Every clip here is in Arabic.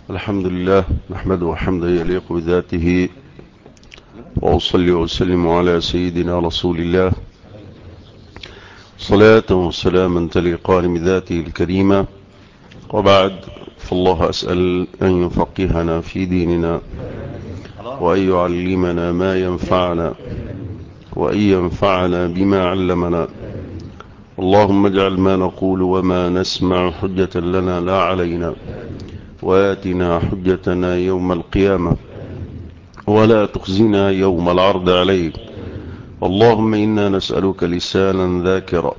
الحمد لله نحمده حمدا يليق بذاته، وأصلي وأسلم على سيدنا رسول الله صلاة وسلاما تليقان بذاته الكريمة. وبعد، فالله أسأل أن يفقهنا في ديننا، وأن يعلمنا ما ينفعنا، وأن ينفعنا بما علمنا. اللهم اجعل ما نقول وما نسمع حجة لنا لا علينا، وآتنا حجتنا يوم القيامة، ولا تخزنا يوم العرض عليك. اللهم إنا نسألك لسانا ذاكرا،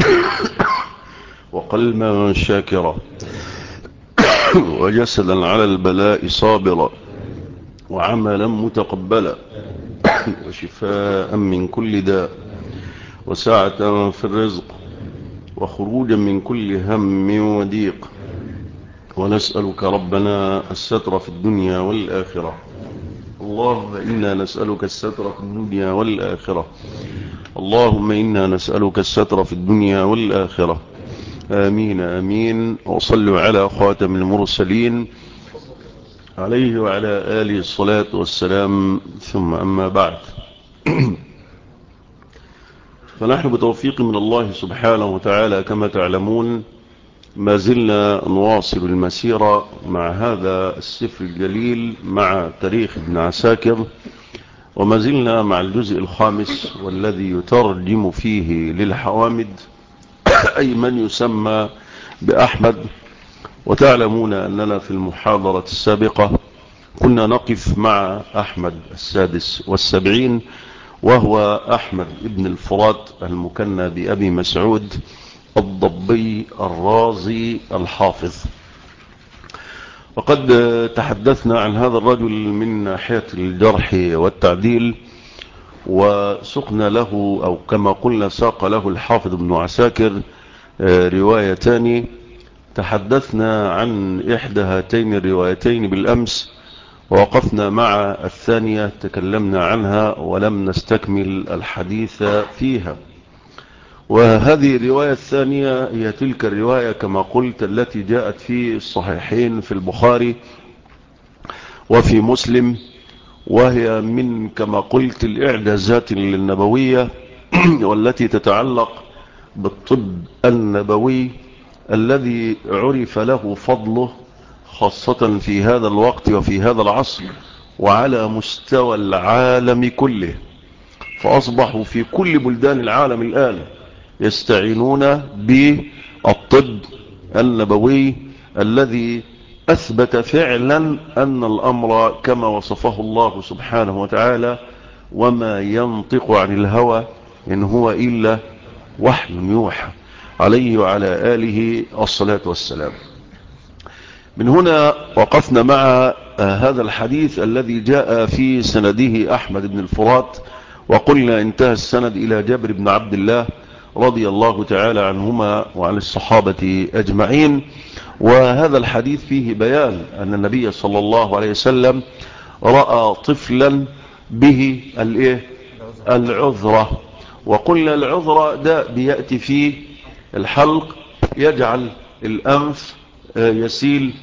وقلبا شاكرا، وجسدا على البلاء صابرا، وعملا متقبلا، وشفاء من كل داء، وسعة في الرزق، وخروجا من كل هم وضيق. ونسألك ربنا الستر في الدنيا والآخرة. اللهم إنا نسألك الستر في الدنيا والآخرة. اللهم إنا نسألك الستر في الدنيا والآخرة. آمين آمين. وصلوا على خاتم المرسلين عليه وعلى آله الصلاة والسلام، ثم أما بعد. فنحن بتوفيق من الله سبحانه وتعالى كما تعلمون ما زلنا نواصل المسيرة مع هذا السفر الجليل، مع تاريخ ابن عساكر، وما زلنا مع الجزء الخامس والذي يترجم فيه للحوامد، أي من يسمى بأحمد. وتعلمون أننا في المحاضرة السابقة كنا نقف مع أحمد السادس والسبعين، وهو أحمد ابن الفرات المكنى بأبي مسعود الضبي الرازي الحافظ. وقد تحدثنا عن هذا الرجل من ناحية الجرح والتعديل، وسقنا له، أو كما قلنا ساق له الحافظ ابن عساكر روايتان. تحدثنا عن إحدى هاتين الروايتين بالأمس، ووقفنا مع الثانية تكلمنا عنها ولم نستكمل الحديث فيها. وهذه الرواية الثانية هي تلك الرواية كما قلت التي جاءت في الصحيحين في البخاري وفي مسلم، وهي من كما قلت الإعجازات النبوية والتي تتعلق بالطب النبوي الذي عرف له فضله خاصة في هذا الوقت وفي هذا العصر وعلى مستوى العالم كله. فأصبحوا في كل بلدان العالم الآن يستعينون بالطب النبوي الذي أثبت فعلا أن الأمر كما وصفه الله سبحانه وتعالى: وما ينطق عن الهوى إن هو إلا وحي يوحى، عليه وعلى آله الصلاة والسلام. من هنا وقفنا مع هذا الحديث الذي جاء في سنده أحمد بن الفرات، وقلنا انتهى السند إلى جابر بن عبد الله رضي الله تعالى عنهما وعن الصحابة أجمعين. وهذا الحديث فيه بيان أن النبي صلى الله عليه وسلم رأى طفلا به العذرة. وقلنا العذرة ده بيأتي فيه الحلق، يجعل الأنف يسيل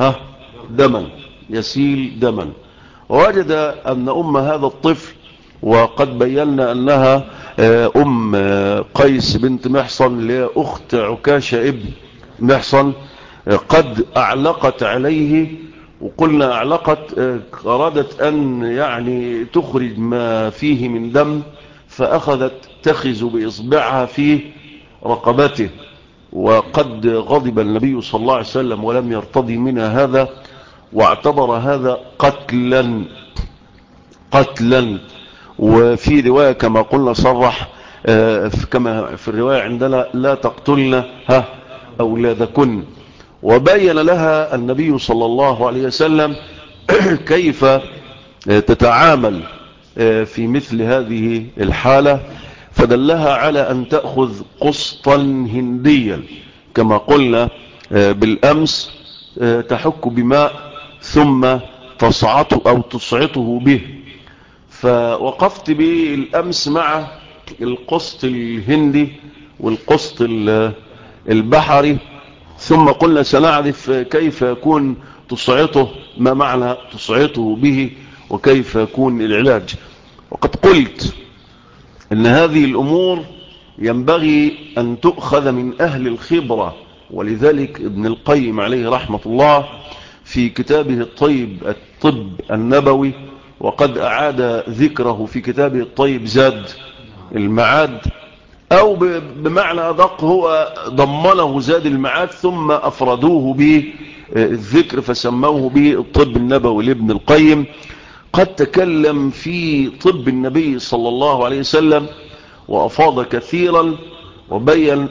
دما. ووجد أن أم هذا الطفل، وقد بينا أنها أم قيس بنت محصن لأخت عكاشة ابن محصن، قد أعلقت عليه. وقلنا أعلقت أرادت أن يعني تخرج ما فيه من دم، فأخذت تخز بإصبعها في رقبته. وقد غضب النبي صلى الله عليه وسلم ولم يرتضي منها هذا، واعتبر هذا قتلا. وفي رواية كما قلنا صرح كما في الرواية عندنا: لا تقتلن أولادكن. وبين لها النبي صلى الله عليه وسلم كيف تتعامل في مثل هذه الحالة، فدلها على أن تأخذ قسطا هنديا كما قلنا بالأمس، تحك بماء ثم تصعته أو تصعته به. فوقفت بالأمس مع القسط الهندي والقسط البحري، ثم قلنا سنعرف كيف يكون تصعطه، ما معنى تصعطه به وكيف يكون العلاج؟ وقد قلت ان هذه الامور ينبغي ان تؤخذ من اهل الخبرة، ولذلك ابن القيم عليه رحمة الله في كتابه الطب النبوي، وقد اعاد ذكره في كتابه الطيب زاد المعاد، او بمعنى ادق هو ضمنه زاد المعاد ثم افردوه بالذكر فسموه بالطب النبوي لابن القيم. قد تكلم في طب النبي صلى الله عليه وسلم وافاض كثيرا وبين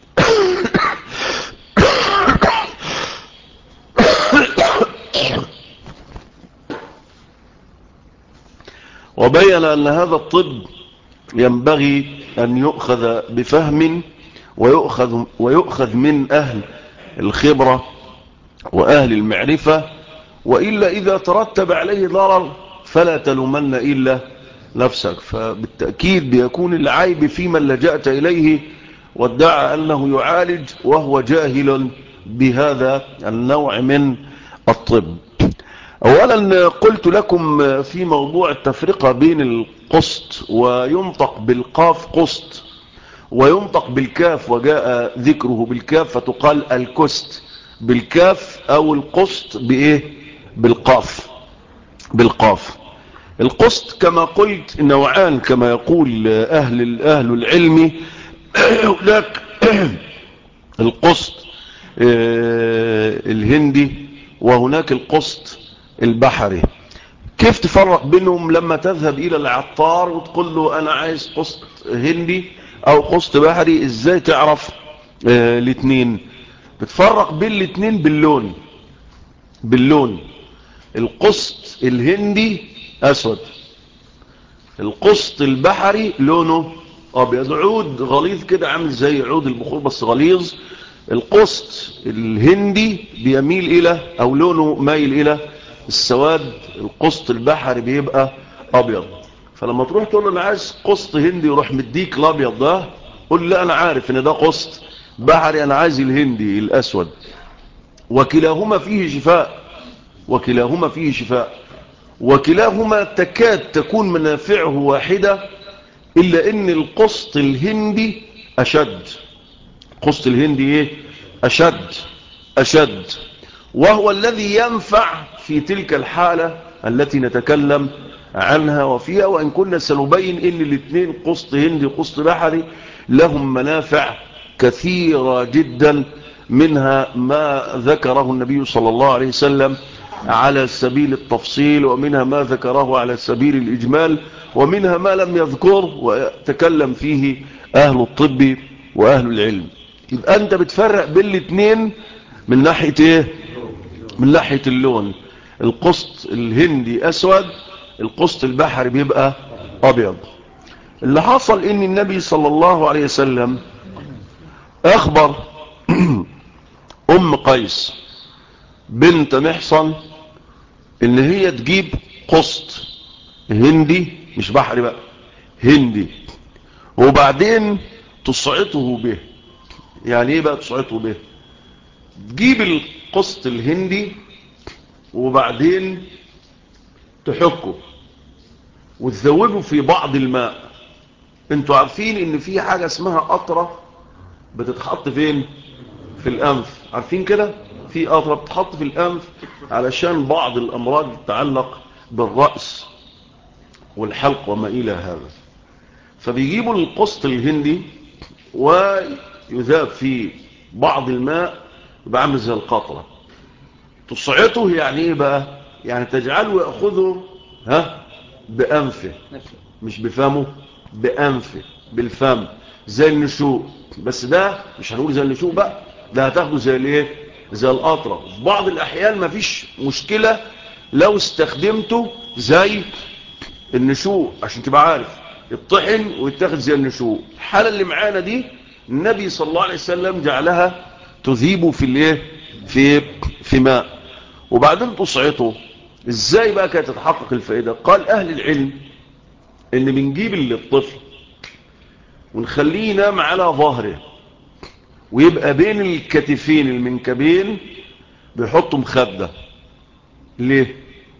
ان هذا الطب ينبغي أن يؤخذ بفهم ويؤخذ من أهل الخبرة وأهل المعرفة، وإلا إذا ترتب عليه ضرر فلا تلومن إلا نفسك. فبالتأكيد بيكون العيب في من لجأت إليه وادعى أنه يعالج وهو جاهل بهذا النوع من الطب. أولا قلت لكم في موضوع التفرقة بين القسط، وينطق بالقاف قسط وينطق بالكاف، وجاء ذكره بالكاف فتقال الكست بالكاف، أو القسط بإيه؟ بالقاف. القسط كما قلت نوعان كما يقول أهل العلم. هناك القسط الهندي وهناك القسط البحري. كيف تفرق بينهم؟ لما تذهب إلى العطار وتقول له أنا عايز قسط هندي أو قسط بحري، إزاي تعرف الاثنين؟ بتفرق بين الاثنين باللون. القسط الهندي أسود، القسط البحري لونه أبيض، عود غليظ كده عامل زي عود البخور بس غليظ. القسط الهندي بيميل إلى أو لونه مايل إلى السواد، القسط البحري بيبقى أبيض. فلما تروح تقول له أنا عايز قسط هندي يروح مديك الأبيض ده، قل لا أنا عارف إن ده قسط بحري، أنا عايز الهندي الأسود. وكلاهما فيه شفاء، وكلاهما تكاد تكون منافعه واحدة، إلا إن القسط الهندي أشد. القسط الهندي إيه؟ أشد، وهو الذي ينفع في تلك الحالة التي نتكلم عنها وفيها. وإن كنا سنبين إن الاثنين قسط هندي وقسط بحري لهم منافع كثيرة جدا، منها ما ذكره النبي صلى الله عليه وسلم على سبيل التفصيل، ومنها ما ذكره على سبيل الإجمال، ومنها ما لم يذكر وتكلم فيه أهل الطب وأهل العلم. يبقى أنت بتفرق بين الاثنين من ناحية إيه؟ من ناحية اللون. القسط الهندي أسود، القسط البحري بيبقى أبيض. اللي حصل إن النبي صلى الله عليه وسلم أخبر أم قيس بنت محصن إن هي تجيب قسط هندي، مش بحري بقى، هندي، وبعدين تصعطه به. يعني إيه بقى تصعطه به؟ تجيب القسط الهندي وبعدين تحكه وتذوبه في بعض الماء. انتوا عارفين ان في حاجة اسمها قطرة بتتحط فين؟ في الانف، عارفين كده؟ في قطرة بتتحط في الانف علشان بعض الامراض تتعلق بالرأس والحلق وما الى هذا. فبيجيبوا القسط الهندي ويذاب في بعض الماء، يبقى عامل زي القطرة. تصعطه يعني ايه بقى؟ يعني تجعله يأخذه بأنفه، مش بفمه، بأنفه، بالفم، زي النشوء. بس ده مش هنقول زي النشوء بقى، ده هتاخده زي الايه؟ زي القطرة. في بعض الأحيان مفيش مشكلة لو استخدمته زي النشوء، عشان تبقى عارف يطحن ويتاخد زي النشوء. الحالة اللي معانا دي النبي صلى الله عليه وسلم جعلها تذيب في الايه؟ في ماء، وبعدين تصعطه. ازاي بقى كانت تتحقق الفائدة؟ قال اهل العلم ان بنجيب الطفل ونخليه ينام على ظهره، ويبقى بين الكتفين المنكبين بيحطوا مخدة، ليه؟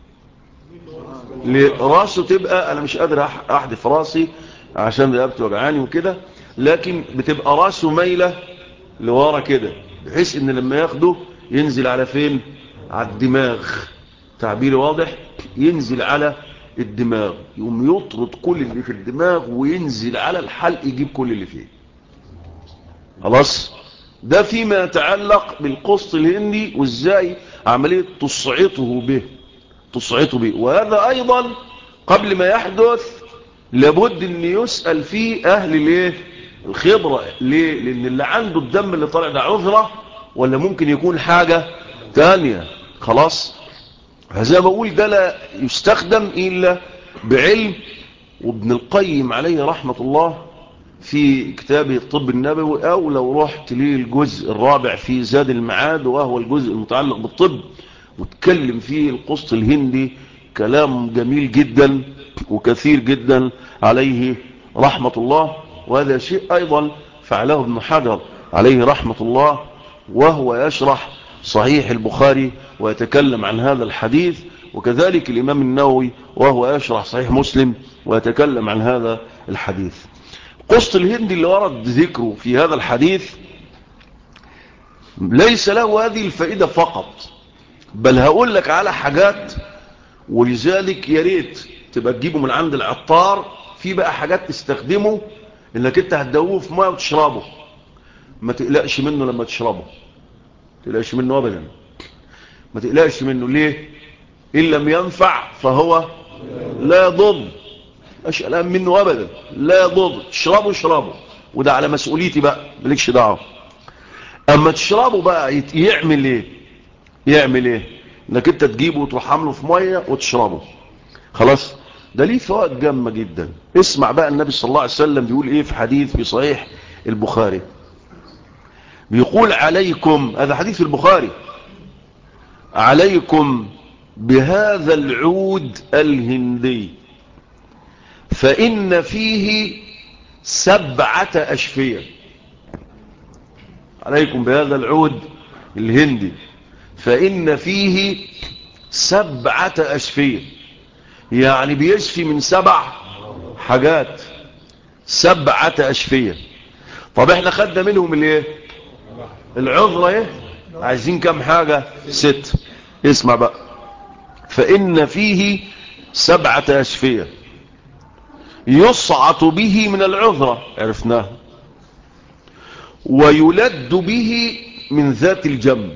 راسه تبقى، انا مش قادر احدف راسي عشان رقبتي وجعاني وكده، لكن بتبقى راسه مايله لورا كده، بحيث ان لما ياخده ينزل على فين؟ على الدماغ. تعبيري واضح؟ ينزل على الدماغ، يقوم يطرد كل اللي في الدماغ وينزل على الحلق يجيب كل اللي فيه. خلاص؟ ده فيما يتعلق بالقسط الهندي وازاي عملية تصعيطه به. وهذا ايضا قبل ما يحدث لابد ان يسأل فيه اهل الايه؟ الخبرة. ليه؟ لان اللي عنده الدم اللي طالع ده عذرة ولا ممكن يكون حاجة تانية. خلاص؟ زي ما اقول ده لا يستخدم الا بعلم. وابن القيم عليه رحمة الله في كتابه الطب النبوي، او لو رحت ليه الجزء الرابع في زاد المعاد وهو الجزء المتعلق بالطب، وتكلم فيه القسط الهندي كلام جميل جدا وكثير جدا عليه رحمة الله. وهذا شيء ايضا فعله ابن حجر عليه رحمة الله وهو يشرح صحيح البخاري ويتكلم عن هذا الحديث، وكذلك الامام النووي وهو يشرح صحيح مسلم ويتكلم عن هذا الحديث. قسط الهندي اللي ورد ذكره في هذا الحديث ليس له هذه الفائدة فقط، بل هقول لك على حاجات، ولذلك يا ريت تبقى تجيبه من عند العطار. في بقى حاجات تستخدمه انك انت هتدوه في ميه وتشربه، ما تقلقش منه لما تشربه، ما تقلقش منه ابدا، ما تقلقش منه. ليه؟ ان لم ينفع فهو لا يضر، مش قلقان منه ابدا، لا يضر. اشربه، وده على مسؤوليتي بقى، مالكش دعوه. اما تشربه بقى يعمل ايه؟ انك انت تجيبه وتروح عامله في ميه وتشربه. خلاص؟ ده ليه فوائد جامه جدا. اسمع بقى النبي صلى الله عليه وسلم بيقول ايه في حديث في صحيح البخاري. بيقول عليكم، هذا حديث في البخاري، عليكم بهذا العود الهندي فإن فيه 7 أشفية. عليكم بهذا العود الهندي فإن فيه 7 أشفية، يعني بيشفي من 7 حاجات. 7 أشفية. طب احنا خدنا منهم الايه؟ العذرة ايه؟ عايزين كم حاجة؟ 6. اسمع بقى. فإن فيه 7 أشفية يصعط به من العذرة، عرفناه، ويلد به من ذات الجنب،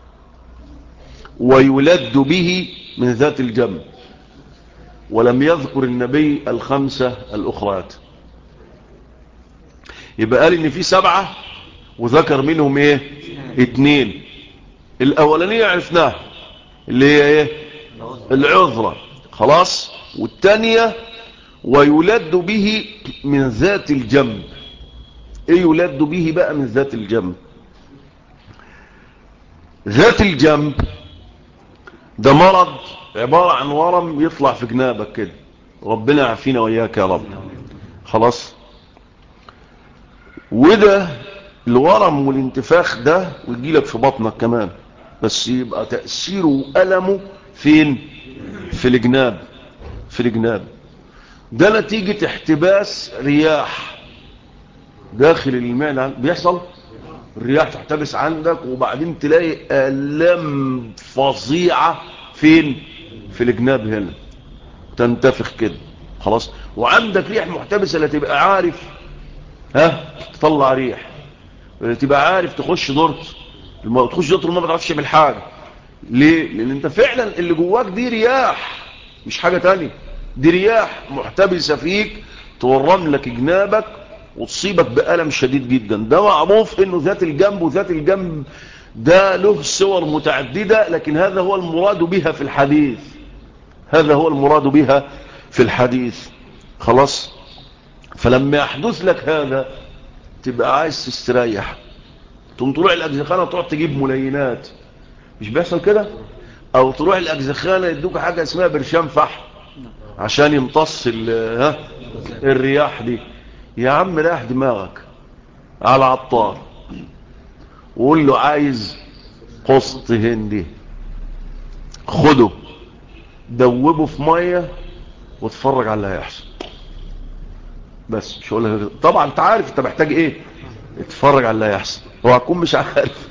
ولم يذكر النبي ال5 الأخرات. يبقى قال ان في 7 وذكر منهم ايه؟ 2. الاولانية عرفناها اللي هي ايه؟ العذرة. خلاص؟ والتانية ويلد به من ذات الجنب. ايه يلد به بقى من ذات الجنب؟ ذات الجنب ده مرض عبارة عن ورم يطلع في جنابك كده، ربنا يعافينا وإياك يا رب. خلاص؟ وده الورم والانتفاخ ده ويجيلك في بطنك كمان، بس يبقى تأثيره وألمه فين؟ في الجناب. ده نتيجة احتباس رياح داخل المعدة. بيحصل الرياح تحتبس عندك، وبعدين تلاقي آلام فظيعة فين؟ في الجناب هنا، تنتفخ كده. خلاص؟ وعندك ريح محتبسة لا تبقى عارف تطلع ريح، تبقى عارف تخش دورت ما تعرفش تعمل حاجة. ليه؟ لان انت فعلا اللي جواك دي رياح، مش حاجة تانية. دي رياح محتبسة فيك تورم لك جنابك وتصيبك بألم شديد جدا. ده معروف انه ذات الجنب، وذات الجنب ده له صور متعددة، لكن هذا هو المراد بها في الحديث. خلاص؟ فلما يحدث لك هذا تبقى عايز تستريح، تقوم تروح الأجزخانة وتروح تجيب ملينات. مش بيحصل كده؟ او تروح الأجزخانة يدوك حاجة اسمها برشام فحم عشان يمتص الرياح دي. يا عم راح دماغك على عطار وقول له عايز قسط هندي، خده دوبه في ميه واتفرج على اللي هيحصل. بس مش هقول لك طبعا، انت عارف انت محتاج ايه، اتفرج على اللي هيحصل. هو هتكون مش عارف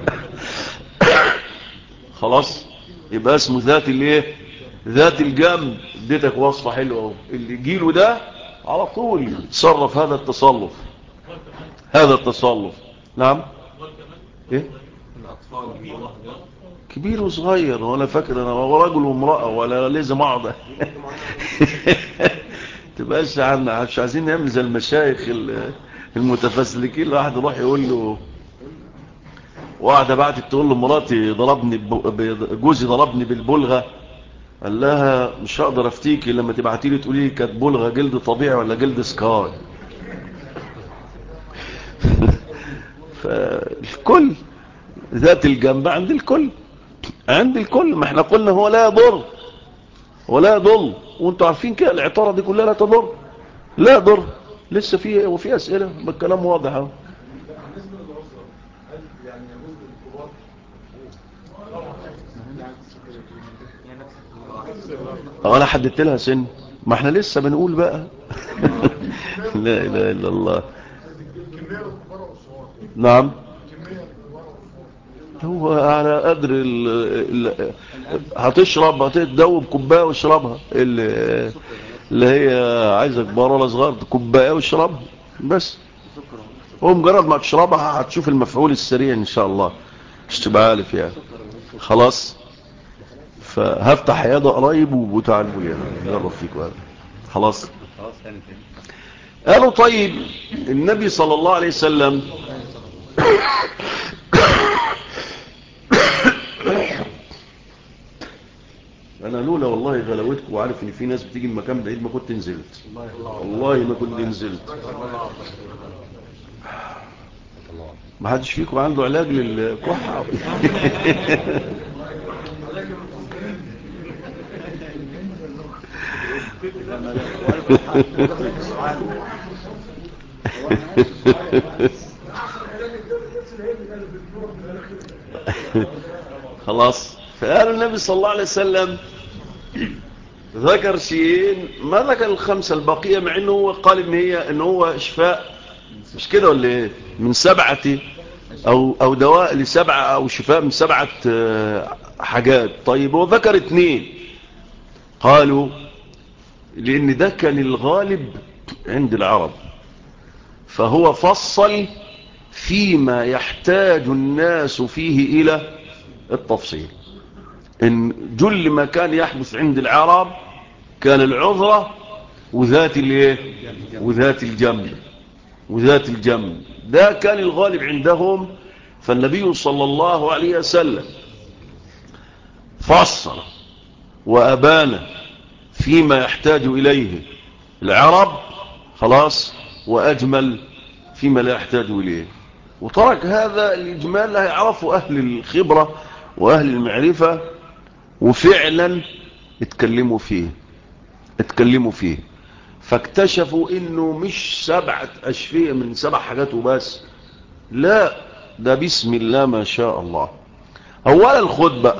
خلاص، يبقى اسمه ذات الايه، ذات الجنب. اديتك وصفه حلوه اهو، اللي يجيله ده على طول يتصرف هذا التصرف، هذا التصرف. نعم. ايه، كبير وصغير، ولا فاكر انا رجل وامرأة ولا لازم اقعد تبقاش عنا مش عايزين نعمل زي المشايخ المتفسلكين. الواحد يروح يقول له، واحدة بعد تقول له مراتي ضربني جوزي ضربني بالبلغة، قال لها مش هقدر افتيكي لما تبعتي لي تقولي لي كانت بلغة جلد طبيعي ولا جلد سكاي. فالكل ذات الجنب عند الكل، عند الكل. ما احنا قلنا هو لا يضر ولا يضل، وانتوا عارفين كده العطارة دي كلها لا تضر لا يضر. لسه في وفي اسئله، بالكلام واضح اهو. انا حددت لها سن، ما احنا لسه بنقول بقى لا اله الا الله. نعم. هو على قدر هتشرب، هتدوب كوبايه واشربها، اللي هي عايزه كبار ولا صغار، كوبايه واشربها بس. هو مجرد ما تشربها هتشوف المفعول السريع ان شاء الله، مش تبقى عارف يعني. خلاص، فهفتح عياده قريب وتعالوا لي نجرب فيكم هذا. خلاص. قالوا طيب النبي صلى الله عليه وسلم انا لولا والله غلاوتكم وعارف ان في ناس بتيجي المكان بعيد ما كنت نزلت، والله ما كنت نزلت. ما حدش فيكم عنده علاج للكحة؟ خلاص. فقال النبي صلى الله عليه وسلم ذكر شيئين، ما ذكر الخمسة الباقية، مع انه هو قال ان هو شفاء، مش كده ولا ايه؟ من 7 او دواء ل7 او شفاء من 7 حاجات. طيب هو ذكر 2، قالوا لان ده كان الغالب عند العرب، فهو فصل فيما يحتاج الناس فيه الى التفصيل. ان جل ما كان يحدث عند العرب كان العذرة وذات الايه، وذات الجنب، وذات الجنب ده كان الغالب عندهم. فالنبي صلى الله عليه وسلم فصل وأبان فيما يحتاج إليه العرب، خلاص، وأجمل فيما لا يحتاج إليه، وترك هذا الإجمال لا يعرفه أهل الخبرة وأهل المعرفة، وفعلا اتكلموا فيه فاكتشفوا انه مش 7 أشفية من 7 حاجات وبس، لا، ده بسم الله ما شاء الله. اولا الخد بقى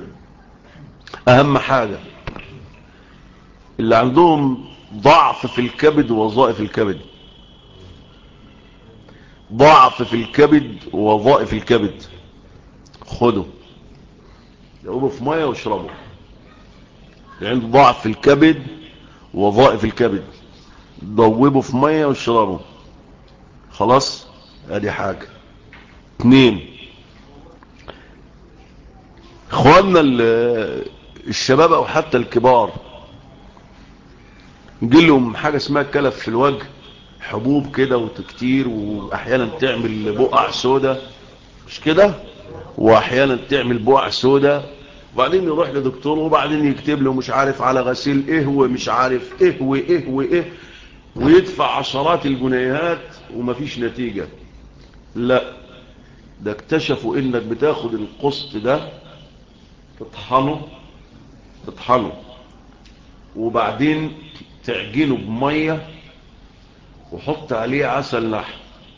اهم حاجة، اللي عندهم ضعف في الكبد ووظائف الكبد، ضعف في الكبد ووظائف الكبد، خده يقوله في مية واشربه. اللي عنده ضعف في الكبد ووظائف الكبد ضوبه في مية واشربه. خلاص، ادي حاجة. 2، اخواننا الشباب او حتى الكبار يجي لهم حاجة اسمها كلف في الوجه، حبوب كده وتكتير، واحيانا تعمل بقع سودة، مش كده؟ واحيانا تعمل بقع سودة، وبعدين يروح لدكتور وبعدين يكتب له مش عارف على غسيل ايه ومش عارف ايه وايه وايه، ويدفع عشرات الجنيهات ومفيش نتيجة. لا، ده اكتشفوا انك بتاخد القسط ده تطحنه وبعدين تعجنه بمية وحط عليه عسل نحل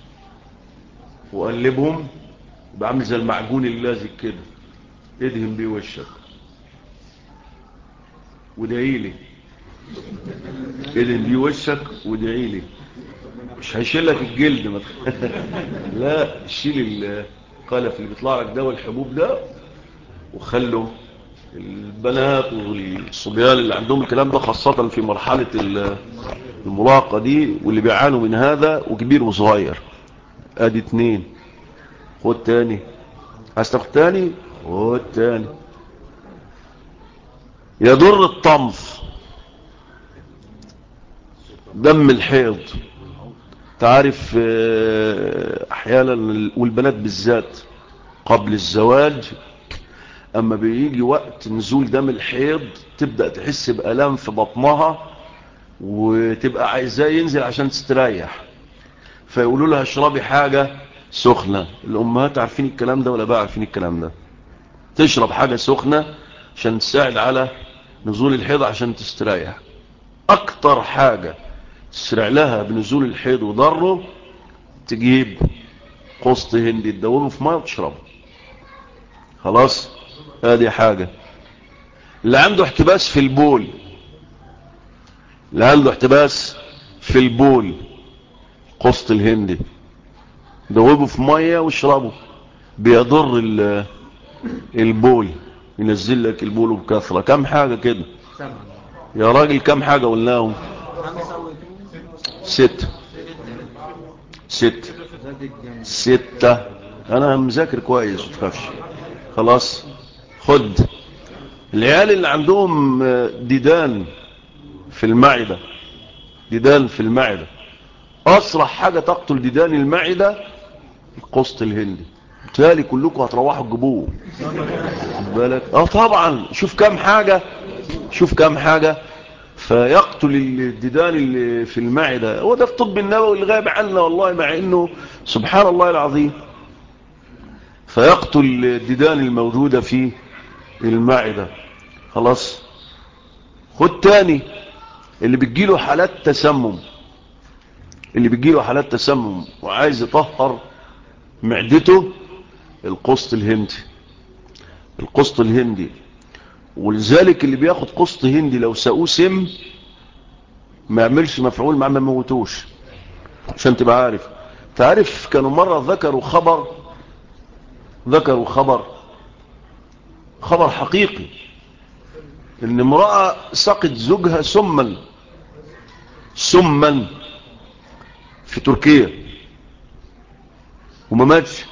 وقلبهم، بعمل زي المعجون اللازق كده، ادهن بيه وشك. وادعي لي، ادهن بيه وشك وادعي لي. مش هيشيلك الجلد لا، شيل القلف اللي بيطلع لك ده والحبوب ده، وخلوا البنات والصبيان اللي عندهم الكلام ده خاصة في مرحلة المراهقة دي واللي بيعانوا من هذا، وكبير وصغير. ادي 2. خد تاني. عايز تاخد تاني؟ خد تاني. يضر الطمث، دم الحيض. تعرف احيانا والبنات بالذات قبل الزواج اما بيجي وقت نزول دم الحيض تبدأ تحس بألام في بطنها وتبقى عايزاه ينزل عشان تستريح، فيقولوا لها اشربي حاجة سخنة. الامهات عارفين الكلام ده ولا بقى عارفين الكلام ده؟ تشرب حاجة سخنة عشان تساعد على نزول الحيض عشان تستريح. اكتر حاجة تسرع لها بنزول الحيض وضره تجيب قسط هندي تدوبه في ميه وتشربه. خلاص، ادي حاجة. اللي عنده احتباس في البول، اللي عنده احتباس في البول، قسط الهندي دوبه في ميه واشربه. بيضر البول، ينزل لك البول بكثرة. كم حاجة كده يا راجل؟ كم حاجة قلناهم؟ 6. 6. انا مذاكر كويس متخافش. خلاص، خد. العيال اللي عندهم ديدان في المعدة، ديدان في المعدة، اسرع حاجة تقتل ديدان المعدة القسط الهندي. بالتالي كلكم هتروحوا تجيبوه بالك. طبعا. شوف كم حاجة، شوف كم حاجة. فيقتل الديدان اللي في المعدة. هو ده في الطب النبوي اللي غايب عنا والله، مع انه سبحان الله العظيم. فيقتل الديدان الموجودة في المعدة. خلاص، خد تاني. اللي بتجيله حالات تسمم، اللي بتجيله حالات تسمم وعايز يطهر معدته، القسط الهندي، القسط الهندي. ولذلك اللي بياخد قسط هندي لو سقوه سم ما يعملش مفعول معاه، ما موتوش. عشان تبقى عارف. تعرف كانوا مرة ذكروا خبر حقيقي ان امرأة سقت زوجها سما في تركيا وما ماتش.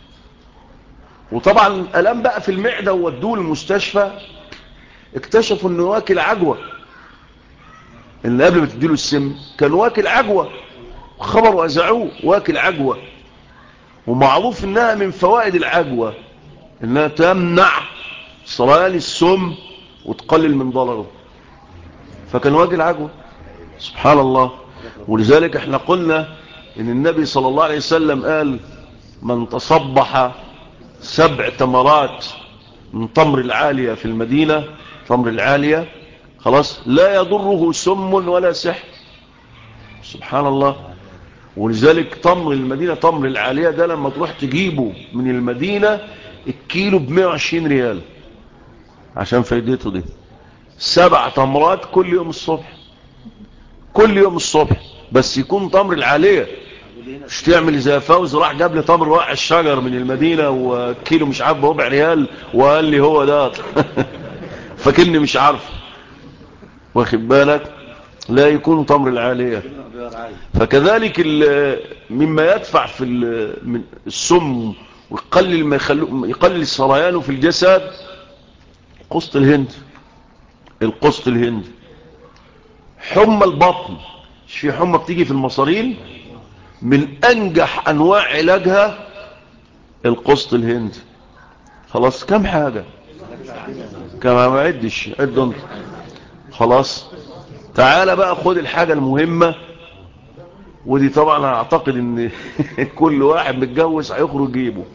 وطبعا الام بقى في المعدة وودوه المستشفى، اكتشفوا انه واكل عجوة. اللي قبل ما تديله السم كان واكل عجوة، خبر وأذعوه واكل عجوة. ومعروف انها من فوائد العجوة انها تمنع سريان السم وتقلل من ضرره. فكان واكل عجوة. سبحان الله. ولذلك احنا قلنا ان النبي صلى الله عليه وسلم قال من تصبح 7 تمرات من تمر العالية في المدينة، تمر العالية، خلاص لا يضره سم ولا سحر. سبحان الله. ولذلك تمر المدينة، تمر العالية ده لما تروح تجيبه من المدينة الكيلو ب120 ريال عشان فايدته دي. 7 تمرات كل يوم الصبح، كل يوم الصبح، بس يكون تمر العالية. مش تعمل زي فوز راح جاب لي تمر واقع الشجر من المدينة وكيلو مش عارف ب4 ريال وقال لي هو ده فكني مش عارف، واخد بالك؟ لا يكون تمر العالية. فكذلك مما يدفع في السم ويقلل ما يقلل سريانه في الجسد قسط الهند، القسط الهندي. حمى البطن، مش في حمى بتيجي في المصارين، من انجح انواع علاجها القسط الهندي. خلاص، كم حاجة كما ما عدش عد. خلاص، تعال بقى خد الحاجة المهمة. ودي طبعا اعتقد ان كل واحد متجوز هيخرج جيبه.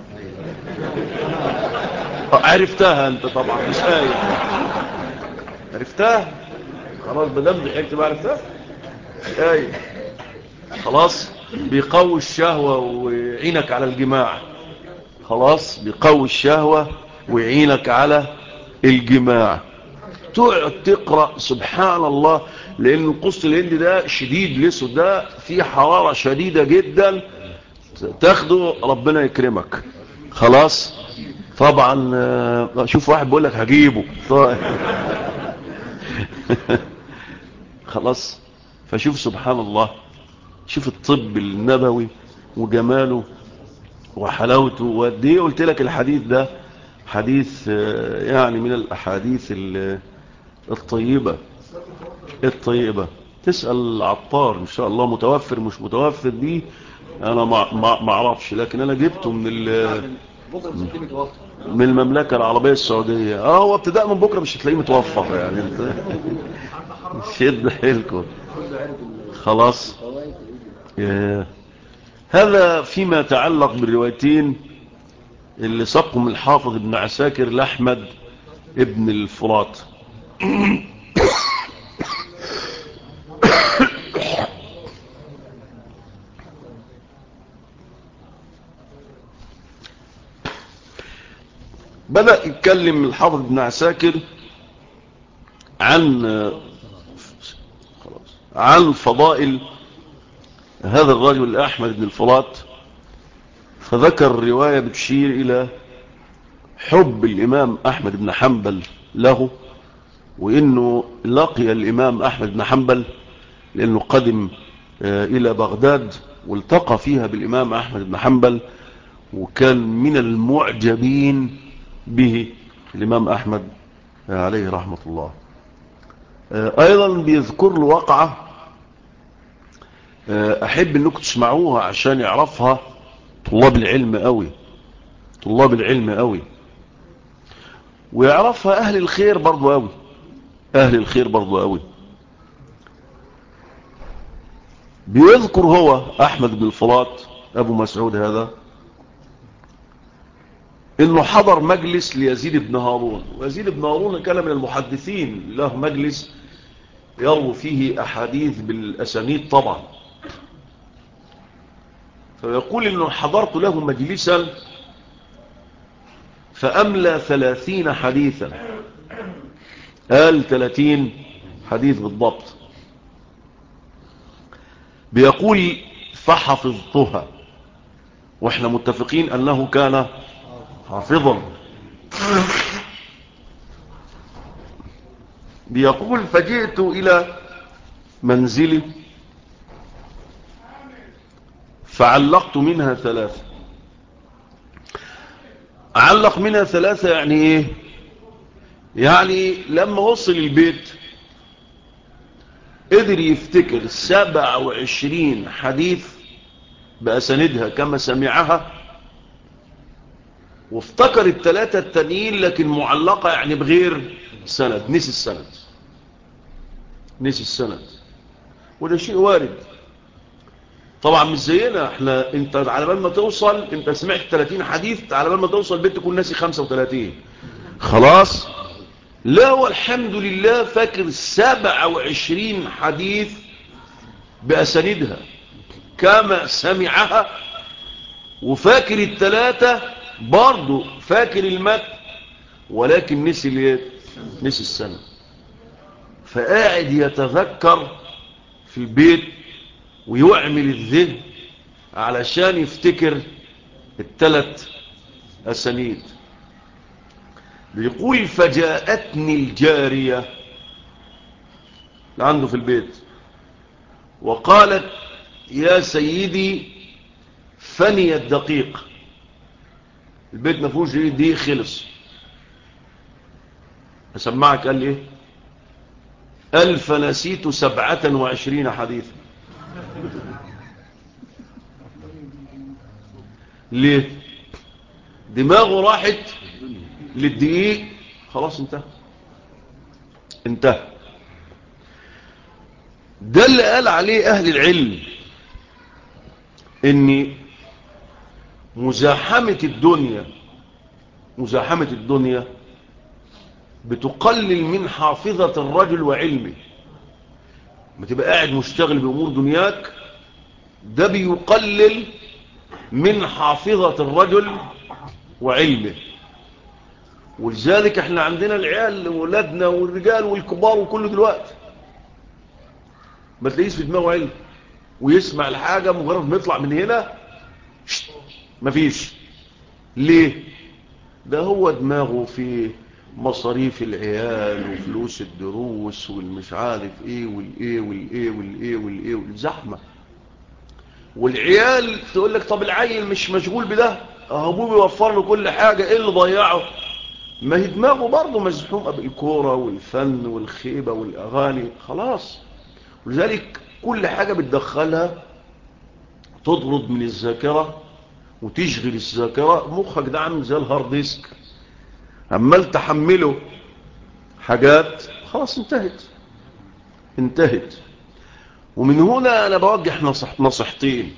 عرفتها انت طبعا، مش قايل عرفتها. خلاص بدل ضحكت بقى عرفتها. اي خلاص، بيقوي الشهوة ويعينك على الجماع. خلاص، بيقوي الشهوة ويعينك على الجماع. تقعد تقرأ سبحان الله، لأن القسط الهندي ده شديد، الاسود ده فيه حرارة شديدة جدا، تاخده ربنا يكرمك. خلاص طبعا. شوف واحد بيقول لك هجيبه خلاص. فشوف سبحان الله، شوف الطب النبوي وجماله وحلاوته وقد ايه. قلت لك الحديث ده حديث يعني من الاحاديث الطيبة الطيبة. تسأل عطار ان شاء الله متوفر مش متوفر دي انا ما اعرفش، لكن انا جبته من المملكة العربية السعودية. هو ابتداء من بكرة مش هتلاقيه متوفر يعني انت شد حيلكم. خلاص. هذا فيما يتعلق بالروايتين اللي سقهم الحافظ ابن عساكر لأحمد ابن الفرات. بدأ يتكلم الحافظ ابن عساكر عن فضائل هذا الرجل أحمد بن الفرات، فذكر رواية بتشير إلى حب الإمام أحمد بن حنبل له، وإنه لقي الإمام أحمد بن حنبل لأنه قدم إلى بغداد والتقى فيها بالإمام أحمد بن حنبل، وكان من المعجبين به الإمام أحمد عليه رحمة الله. أيضا بيذكر له وقعة أحب أنكم تسمعوها عشان يعرفها طلاب العلم قوي، طلاب العلم قوي، ويعرفها أهل الخير برضو قوي، أهل الخير برضو قوي. بيذكر هو أحمد بن الفرات أبو مسعود هذا إنه حضر مجلس ليزيد بن هارون، ويزيد بن هارون كان من المحدثين، له مجلس يروي فيه أحاديث بالأسانيد طبعا. فيقول إنه حضرت له مجلسا فأملى 30 حديثا، قال 30 حديث بالضبط. بيقول فحفظتها، واحنا متفقين أنه كان حافظا. بيقول فجئت إلى منزلي فعلقت منها 3. علق منها 3 يعني ايه؟ يعني لما وصل البيت قدر يفتكر 27 حديث بأسندها كما سمعها، وافتكر ال3 التانيين لكن معلقة يعني بغير سند، نسي السند، نسي السند. وده شيء وارد طبعا، مش زينا احنا. انت على بال ما توصل، انت سمعت 30 حديث، على بال ما توصل البيت تكون ناسي 35 خلاص. لا والحمد لله فاكر 27 حديث بأسندها كما سمعها، وفاكر ال3 برضو، فاكر المتن ولكن نسي السنة. فقاعد يتذكر في البيت ويعمل الذهن علشان يفتكر ال3 أسانيد. بيقول فجاءتني الجارية اللي عنده في البيت وقالت يا سيدي فني الدقيق، البيت ما فيهوش دي خلص. أسمعك قال ايه؟ قال فنسيت 27 حديثا. ليه؟ دماغه راحت للدقيق، خلاص انتهى. ده اللي قال عليه أهل العلم ان مزاحمة الدنيا بتقلل من حافظة الرجل وعلمه. ما تبقى قاعد مشتغل بأمور دنياك، ده بيقلل من حافظة الرجل وعلمه. ولذلك احنا عندنا العيال ولادنا والرجال والكبار وكله دلوقتي ما تلاقيش في دماغه علم، ويسمع الحاجة مجرد ما يطلع من هنا مفيش. ليه؟ ده هو دماغه في مصاريف العيال وفلوس الدروس والمش عارف ايه والايه والايه والايه والايه والزحمة. والعيال تقول لك طب العيل مش مشغول بده، ابوه بيوفر له كل حاجة، ايه اللي ضيعه؟ ما هي دماغه برضه مزحومة بالكورة والفن والخيبة والاغاني خلاص. ولذلك كل حاجة بتدخلها تطرد من الذاكرة وتشغل الذاكرة. مخك ده عامل زي الهارد ديسك، عمال تحمله حاجات خلاص انتهت. ومن هنا أنا بوجه نصيحتين.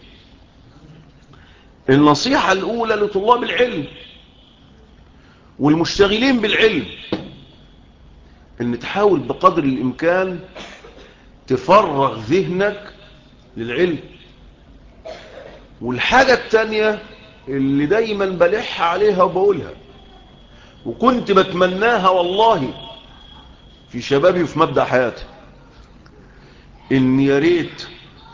النصيحة الأولى لطلاب العلم والمشتغلين بالعلم، أن تحاول بقدر الإمكان تفرغ ذهنك للعلم. والحاجة التانية اللي دايما بلح عليها وبقولها وكنت بتمناها والله في شبابي وفي مبدأ حياتي، ان يا ريت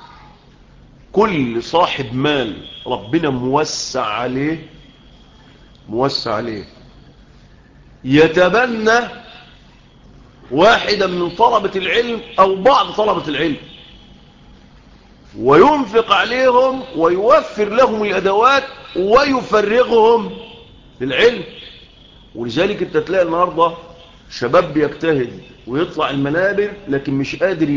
كل صاحب مال ربنا موسع عليه يتبنى واحدا من طلبة العلم او بعض طلبة العلم، وينفق عليهم ويوفر لهم الادوات ويفرغهم للعلم. ولذلك انت تلاقي النهارده شباب بيجتهد ويطلع المنابر لكن مش قادر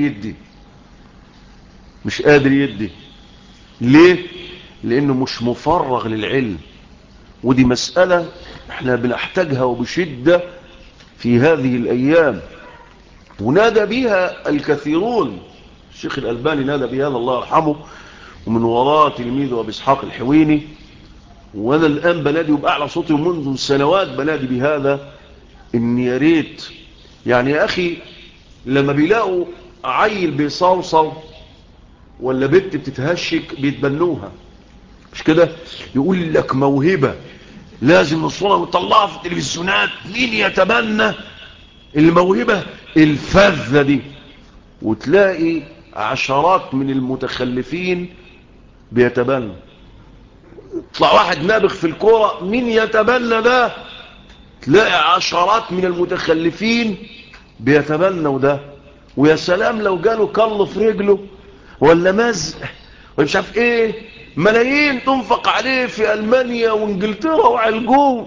يدي. ليه؟ لانه مش مفرغ للعلم. ودي مسألة احنا بنحتاجها وبشدة في هذه الايام، ونادى بها الكثيرون. الشيخ الألباني نادى بها الله يرحمه، ومن وراء تلميذه أبي إسحاق الحويني، وانا الان بنادي وبأعلى صوتي منذ سنوات بنادي بهذا، ان يا ريت يعني يا اخي لما بيلاقوا عيل بيصوصو ولا بنت بتتهشك بيتبنوها، مش كده؟ يقول لك موهبة لازم نصورها ونطلعها في التلفزيونات. مين يتبنى الموهبة الفذة دي؟ وتلاقي عشرات من المتخلفين بيتبنى. يطلع واحد نابغ في الكورة، مين يتبنى ده؟ تلاقي عشرات من المتخلفين بيتبنوا ده. ويا سلام لو جاله كل في رجله ولا مزق ومش عارف ايه، ملايين تنفق عليه في ألمانيا وانجلترا وعلجوه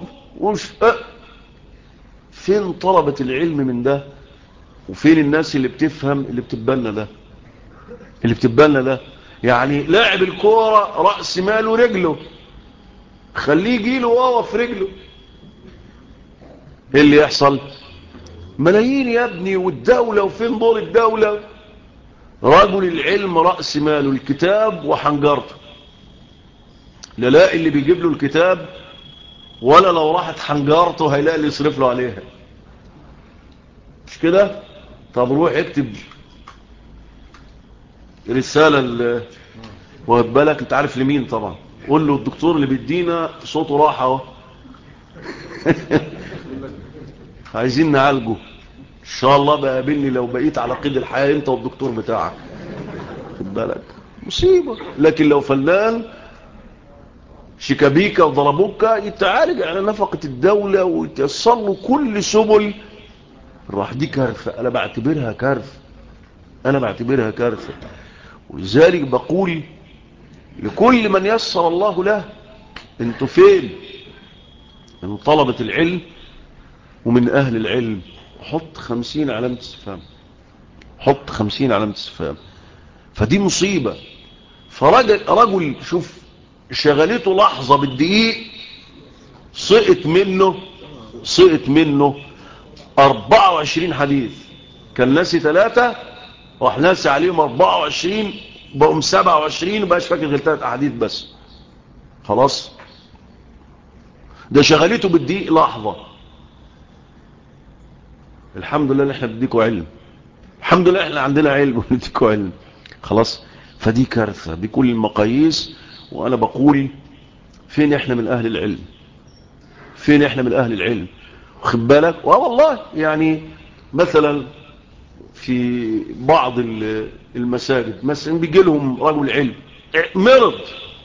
فين طلبة العلم من ده؟ وفين الناس اللي بتفهم اللي بتتبنى ده؟ يعني لاعب الكورة رأس ماله رجله، خليه يجيله وهو في رجله، ايه اللي يحصل؟ ملايين يا ابني. والدولة وفين دور الدولة؟ رجل العلم رأس ماله الكتاب وحنجرته، لا اللي بيجيب له الكتاب ولا لو راحت حنجرته هيلاقي اللي يصرف له عليها، مش كده؟ طب روح اكتب رسالة واخد بالك انت عارف لمين طبعا، قول له الدكتور اللي بيدينا صوته راح اهو عايزين نعالجه ان شاء الله، بقابلني لو بقيت على قيد الحياة انت والدكتور بتاعك، خد بالك مصيبة. لكن لو فنان شيكابيكا وضربوكا يتعالج على نفقة الدولة ويتيسر له كل سبل راح، دي كارثة. انا بعتبرها كارثة. ولذلك بقول لكل من يسر الله له، انتوا فين من طلبة العلم ومن اهل العلم؟ حط 50 علامة استفهام. فدي مصيبة. فرجل شوف شغلته لحظة بالدقيق سقط منه 24 حديث. كان ناسي 3 راح ناسي عليهم 24 بقوا 27 وبقاش فاكر غير 3 احاديث بس. خلاص ده شغلته بالدقيق لحظة. الحمد لله ان احنا بنديكوا علم، الحمد لله احنا عندنا علم ونديكوا علم. خلاص فدي كارثة بكل المقاييس. وانا بقول فين احنا من اهل العلم؟ خد بالك. والله يعني مثلا في بعض المساجد مثلا بيجي لهم رجل علم مرض،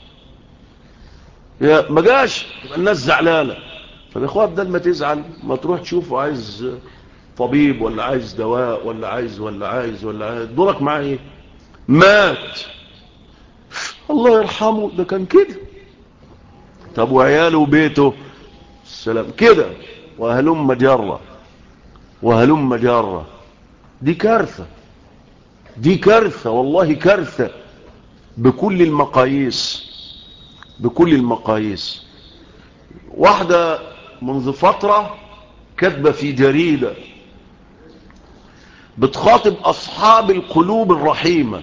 يا ما جاش الناس زعلانه. طب يا اخويا بدل ما تزعل ما تروح تشوفه عايز طبيب ولا عايز دواء ولا عايز دورك معاه ايه؟ مات، الله يرحمه ده كان كده. طب وعياله وبيته السلام كده، وهلم جرة وهلم جرة. دي كارثة، دي كارثة والله كارثة بكل المقاييس، بكل المقاييس. واحدة منذ فترة كاتبة في جريدة بتخاطب أصحاب القلوب الرحيمة،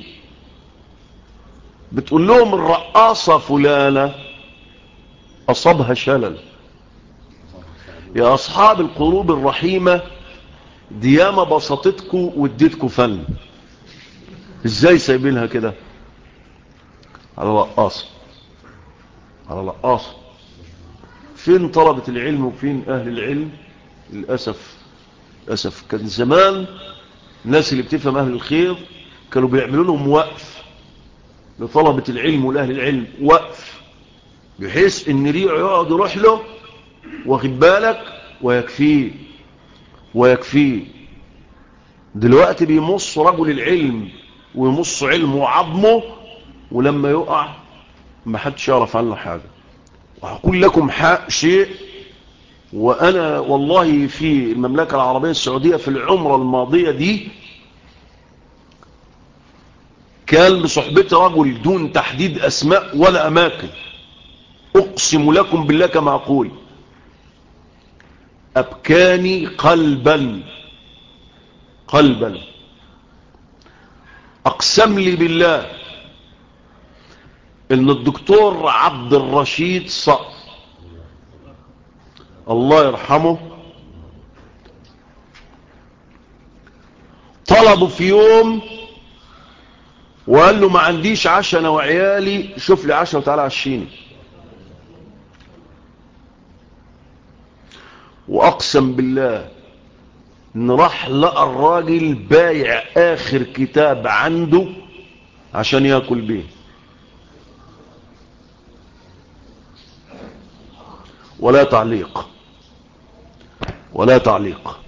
بتقول لهم الرقاصة فلانة أصابها شلل، يا أصحاب القلوب الرحيمة ديامة بسطتكم واديتكم فن، ازاي سايبينها كده على رقاصة؟ على رقاصة. فين طلبة العلم وفين أهل العلم؟ للأسف للأسف كان زمان الناس اللي بتفهم أهل الخير كانوا بيعملوا لهم وقف لطلبة العلم والأهل العلم، وقف بحيث ان ريعه يقعد يروح له واخد بالك ويكفيه ويكفيه. دلوقتي بيمص رجل العلم ويمص علمه وعظمه، ولما يقع ما حدش يعرف عنه حاجة. وهقول لكم شيء، وأنا والله في المملكة العربية السعودية في العمرة الماضية دي كان بصحبتي رجل دون تحديد أسماء ولا أماكن، أقسم لكم بالله كما أقول أبكاني قلبا قلبا. أقسم لي بالله إن الدكتور عبد الرشيد صقر الله يرحمه طلبه في يوم وقال له ما عنديش عشاء انا وعيالي، شوف لي عشاء وتعالى عشيني. واقسم بالله ان راح لقى الراجل بايع اخر كتاب عنده عشان ياكل بيه. ولا تعليق ولا تعليق.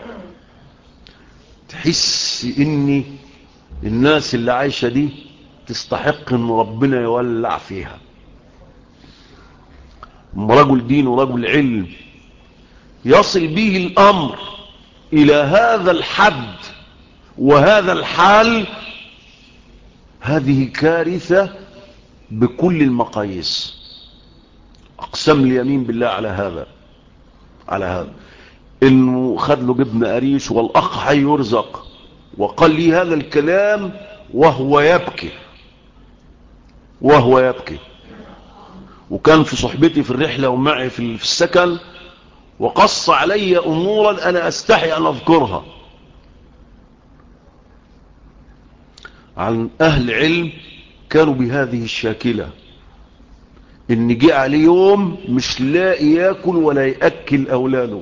تحس ان الناس اللي عايشة دي تستحق ان ربنا يولع فيها. رجل دين ورجل علم يصل به الامر الى هذا الحد وهذا الحال، هذه كارثة بكل المقاييس. اقسم لي يمين بالله على هذا، على هذا انه خد له جبن قريش والاخ حي يرزق، وقال لي هذا الكلام وهو يبكي وهو يبكي. وكان في صحبتي في الرحلة ومعي في السكن، وقص علي امورا انا استحي ان اذكرها عن اهل علم كانوا بهذه الشاكلة، ان جاء عليه يوم مش لاقي ياكل ولا يأكل اولاده.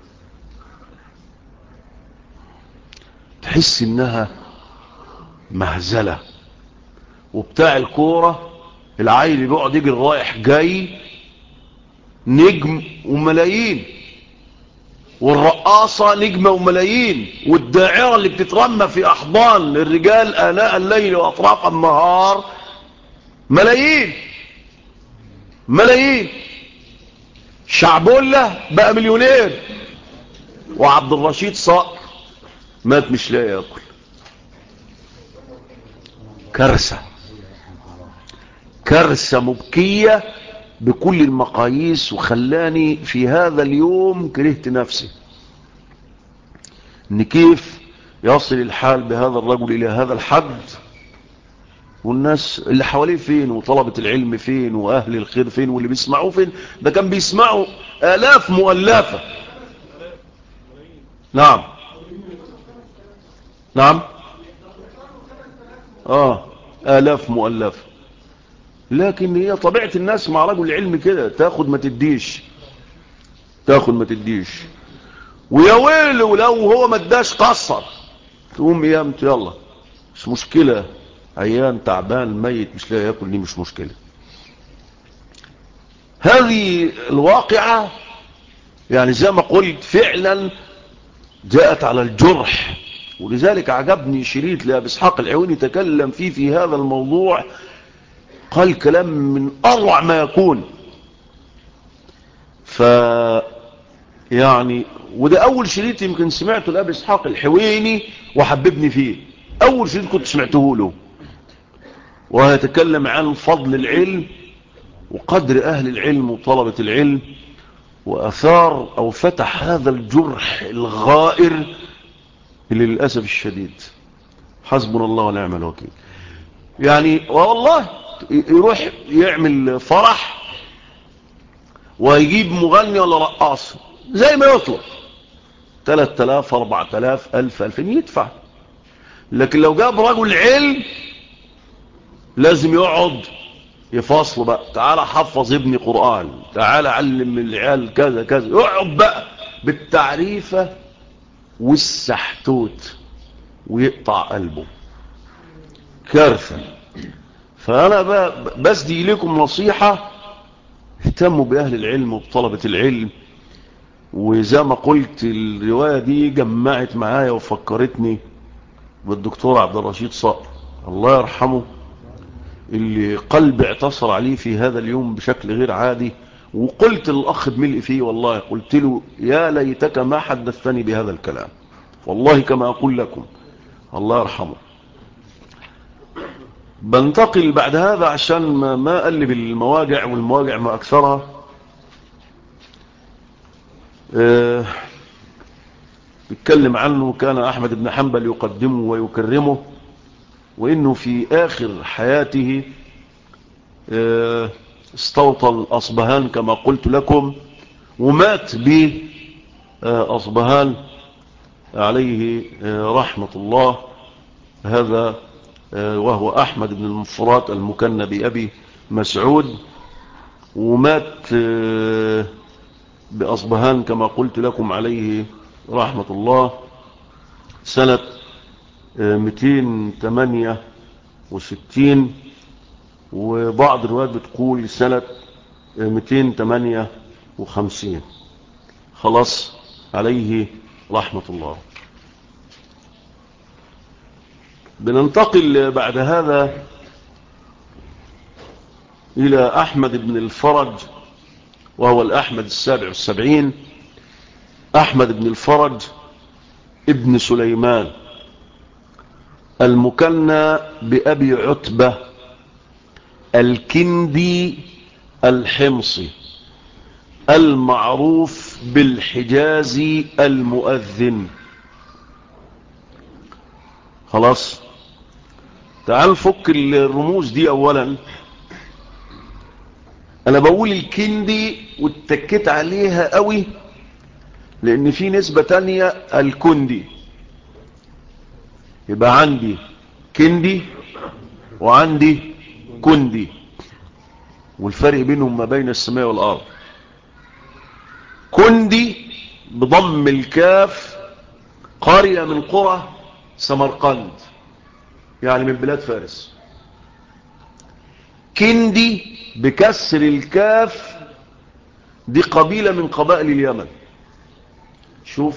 تحس انها مهزلة. وبتاع الكورة العيل اللي بيقعد يجري رايح جاي نجم وملايين، والرقاصة نجمة وملايين، والداعرة اللي بتترمى في احضان الرجال آناء الليل واطراف النهار ملايين ملايين. شعبولة بقى مليونير، وعبد الرشيد صقر مات مش لاقي ياكل. كارثة كارثة مبكية بكل المقاييس. وخلاني في هذا اليوم كرهت نفسي ان كيف يصل الحال بهذا الرجل الى هذا الحد، والناس اللي حواليه فين، وطلبة العلم فين، واهل الخير فين، واللي بيسمعوه فين. ده كان بيسمعوا آلاف مؤلفة. نعم نعم آلاف مؤلفة. لكن هي طبيعة الناس مع رجل العلم كده، تاخد ما تديش تاخد ما تديش. ويا ويله لو هو ما اداش قصر، تقوم قيامته يلا مش مشكلة، عيان تعبان ميت مش لاقي ياكل، دي مش مشكلة. هذه الواقعة يعني زي ما قلت فعلا جاءت على الجرح. ولذلك عجبني شريط لأبي إسحاق العويني تكلم فيه في هذا الموضوع، قال كلام من أروع ما يكون. يعني وده أول شريط يمكن سمعته لأبي إسحاق الحويني وحببني فيه، أول شريط كنت سمعته له، وهيتكلم عن فضل العلم وقدر أهل العلم وطلبة العلم، وأثار أو فتح هذا الجرح الغائر اللي للأسف الشديد حسبنا الله ونعم الوكيل. يعني والله يروح يعمل فرح ويجيب مغني ولا رقاص زي ما يطلب، 3000 4000 1000 2000 يدفع. لكن لو جاب رجل علم لازم يقعد يفاصله بقى، تعالى حفظ ابني قرآن، تعالى علم العيال كذا كذا، يقعد بقى بالتعريفة والسحتوت ويقطع قلبه، كارثة. فأنا بس دي لكم نصيحة، اهتموا بأهل العلم وبطلبة العلم. وزي ما قلت الرواية دي جمعت معايا وفكرتني بالدكتور عبد الرشيد صقر الله يرحمه، اللي قلبي اعتصر عليه في هذا اليوم بشكل غير عادي. وقلت للأخ بملء فيه والله، قلت له يا ليتك ما حدثتني بهذا الكلام، والله كما أقول لكم الله يرحمه. بنتقل بعد هذا عشان ما أقلب المواجع، والمواجع ما أكثرها. بيتكلم عنه كان أحمد بن حنبل يقدمه ويكرمه، وإنه في آخر حياته استوطن أصبهان كما قلت لكم، ومات بأصبهان عليه رحمة الله. هذا وهو أحمد بن المفرات المكنى بأبي مسعود، ومات بأصبهان كما قلت لكم عليه رحمة الله سنة 268، وبعض الروايات بتقول سنة 258. خلاص عليه رحمة الله. بننتقل بعد هذا إلى أحمد بن الفرج، وهو الأحمد 77. أحمد بن الفرج ابن سليمان المكنى بأبي عتبة الكندي الحمصي المعروف بالحجازي المؤذن. خلاص تعال نفك الرموز دي. أولا أنا بقول الكندي واتكيت عليها قوي لأن في نسبة تانية الكندي، يبقى عندي كندي وعندي كندي، والفرق بينهم ما بين السماء والأرض. كندي بضم الكاف قرية من قرى سمرقند، يعني من بلاد فارس. كندي بكسر الكاف دي قبيلة من قبائل اليمن. شوف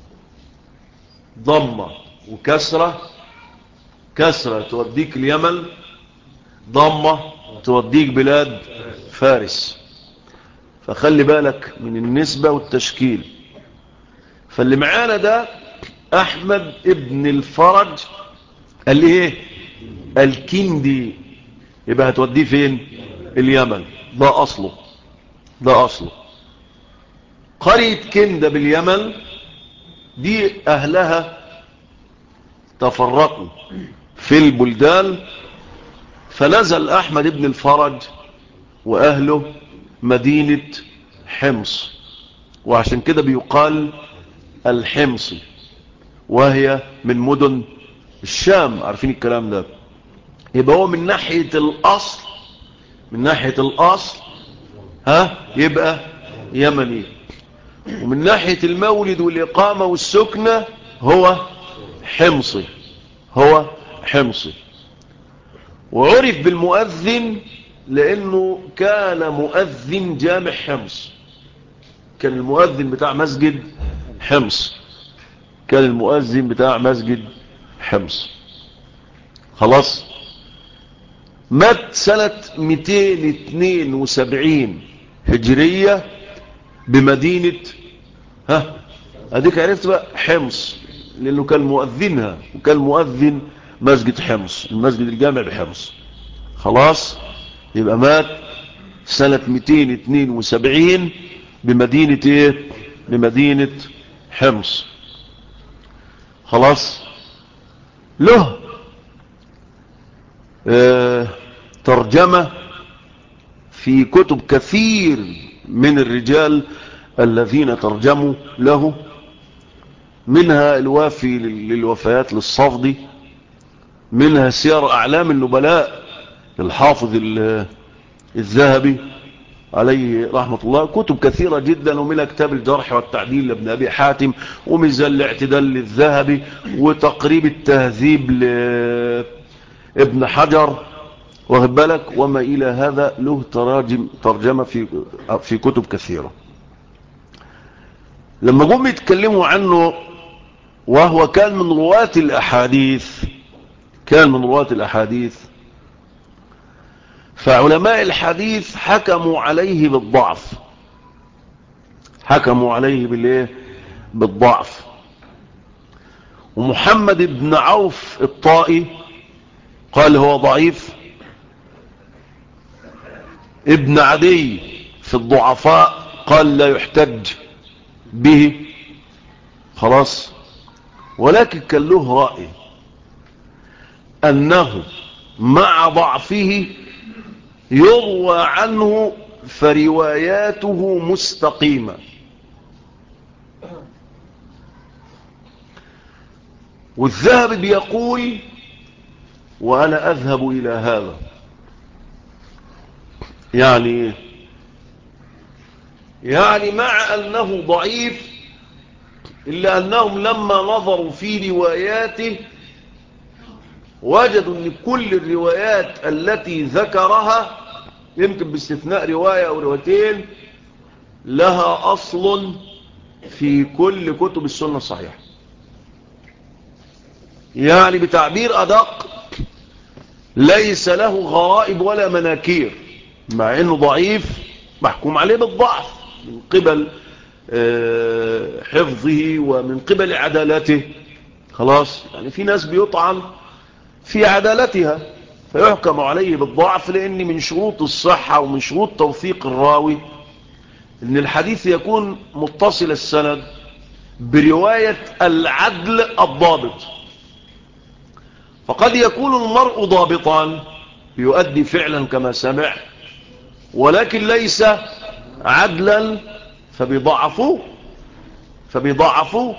ضمة وكسرة، كسرة توديك اليمن، ضمة توديك بلاد فارس. فخلي بالك من النسبة والتشكيل. فاللي معانا ده أحمد ابن الفرج قال ايه الكندي، يبقى هتوديه فين؟ اليمن. ده أصله، ده أصله. قرية كندة باليمن دي أهلها تفرقوا في البلدان، فنزل أحمد ابن الفرج وأهله مدينة حمص، وعشان كده بيقال الحمصي، وهي من مدن الشام. عارفين الكلام ده؟ يبقى هو من ناحية الأصل، من ناحية الأصل يبقى يمني. ومن ناحية المولد والإقامة والسكنة هو حمصي، هو حمصي. وعرف بالمؤذن لأنه كان مؤذن جامع حمص، كان المؤذن بتاع مسجد حمص، كان المؤذن بتاع مسجد حمص. خلاص. مات سنة 272 هجرية بمدينة اديك عرفت بقى حمص، لانه كان مؤذنها وكان مؤذن مسجد حمص، المسجد الجامع بحمص. خلاص. يبقى مات سنة 272 بمدينة ايه؟ بمدينة حمص. خلاص. له ترجمة في كتب كثير من الرجال الذين ترجموا له، منها الوافي للوفيات للصفدي، منها سير أعلام النبلاء الحافظ الذهبي عليه رحمة الله، كتب كثيرة جدا، ومنها كتاب الجرح والتعديل لابن أبي حاتم، وميزان الاعتدال للذهبي، وتقريب التهذيب لابن حجر، واخد بالك، وما إلى هذا. له ترجمة في كتب كثيرة. لما جم يتكلموا عنه وهو كان من رواة الأحاديث، كان من رواة الأحاديث، فعلماء الحديث حكموا عليه بالضعف، حكموا عليه بالايه؟ بالضعف. ومحمد بن عوف الطائي قال هو ضعيف. ابن عدي في الضعفاء قال لا يحتج به. خلاص. ولكن كان له رأي أنه مع ضعفه يروى عنه فرواياته مستقيمة. والذهبي بيقول وأنا أذهب إلى هذا، يعني مع أنه ضعيف إلا أنهم لما نظروا في رواياته وجدوا أن كل الروايات التي ذكرها، يمكن باستثناء رواية أو روايتين، لها أصل في كل كتب السنة الصحيحة. يعني بتعبير أدق، ليس له غرائب ولا مناكير، مع أنه ضعيف محكوم عليه بالضعف من قبل حفظه ومن قبل عدالته. خلاص. يعني في ناس بيطعن في عدالتها فيحكم عليه بالضعف، لأن من شروط الصحة ومن شروط توثيق الراوي أن الحديث يكون متصل السند برواية العدل الضابط. فقد يكون المرء ضابطا يؤدي فعلا كما سمع، ولكن ليس عدلا فبيضعفوه.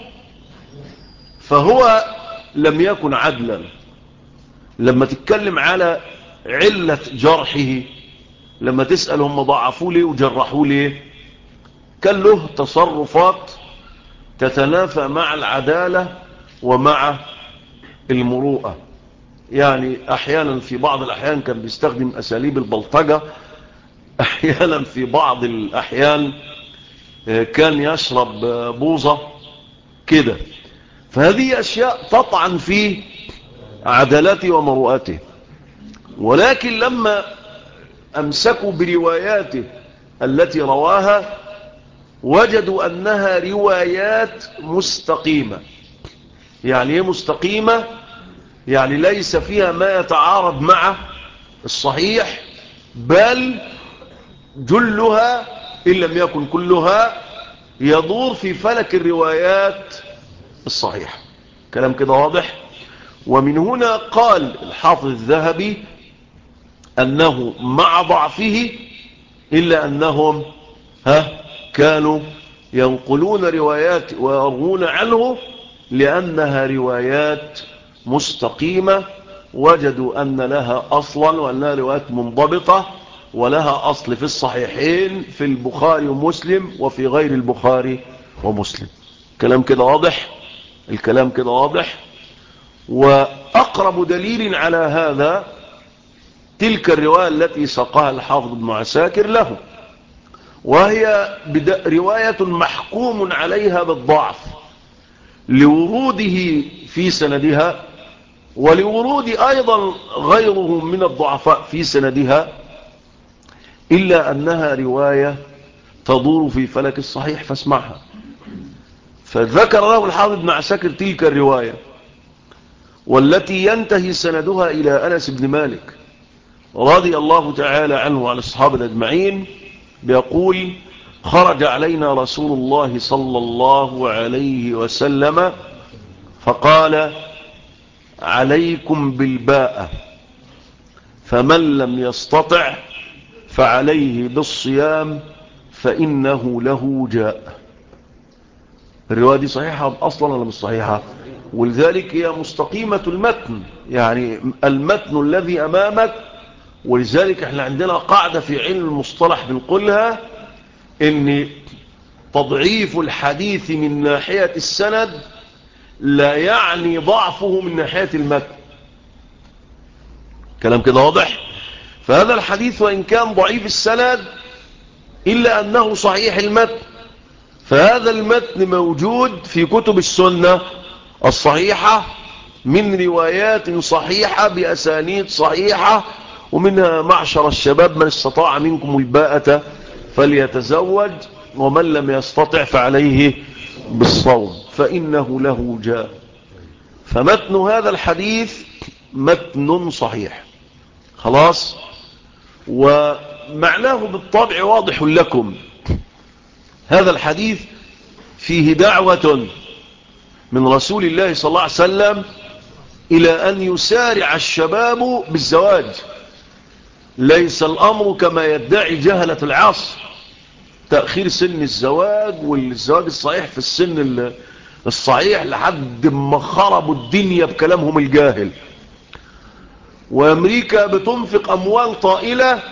فهو لم يكن عدلا. لما تتكلم على علة جرحه، لما تسأل هم ضعفوه ليه وجرحوه ليه، كان له تصرفات تتنافى مع العدالة ومع المروءة. يعني أحيانا في بعض الأحيان كان بيستخدم أساليب البلطجة، أحيانا في بعض الأحيان كان يشرب بوظة كده. فهذه أشياء تطعن في عدالته ومروءته. ولكن لما أمسكوا برواياته التي رواها وجدوا أنها روايات مستقيمة. يعني ايه مستقيمة؟ يعني ليس فيها ما يتعارض مع الصحيح، بل جلها إن لم يكن كلها يدور في فلك الروايات الصحيحة. كلام كده واضح. ومن هنا قال الحافظ الذهبي أنه مع ضعفه إلا أنهم كانوا ينقلون روايات ويروون عنه لأنها روايات مستقيمة، وجدوا أن لها أصلا وأنها روايات منضبطة، ولها أصل في الصحيحين في البخاري ومسلم وفي غير البخاري ومسلم. الكلام كده واضح؟ الكلام كده واضح. وأقرب دليل على هذا تلك الرواية التي ساقها الحافظ ابن عساكر له، وهي رواية محكوم عليها بالضعف لوروده في سندها ولورود أيضا غيره من الضعفاء في سندها، إلا أنها رواية تدور في فلك الصحيح، فاسمعها. فذكر له الحافظ ابن عساكر تلك الرواية والتي ينتهي سندها إلى أنس بن مالك رضي الله تعالى عنه وعلى الصحابة أجمعين، بيقول: خرج علينا رسول الله صلى الله عليه وسلم فقال: عليكم بالباء، فمن لم يستطع فعليه بالصيام فإنه له جاء. الرواية دي صحيحة أصلا ولا مش صحيحة؟ ولذلك هي مستقيمة المتن، يعني المتن الذي أمامك. ولذلك احنا عندنا قاعدة في علم المصطلح بنقولها، ان تضعيف الحديث من ناحية السند لا يعني ضعفه من ناحية المتن. كلام كده واضح؟ فهذا الحديث وإن كان ضعيف السند إلا أنه صحيح المتن، فهذا المتن موجود في كتب السنة الصحيحة من روايات صحيحة بأسانيد صحيحة، ومنها: معشر الشباب من استطاع منكم الباءة فليتزوج، ومن لم يستطع فعليه بالصوم فإنه له جاء. فمتن هذا الحديث متن صحيح خلاص، ومعناه بالطبع واضح لكم. هذا الحديث فيه دعوة من رسول الله صلى الله عليه وسلم إلى أن يسارع الشباب بالزواج. ليس الأمر كما يدعي جهلة العصر، تأخير سن الزواج والزواج الصحيح في السن الصحيح لحد ما خربوا الدنيا بكلامهم الجاهل. وأمريكا بتنفق أموال طائلة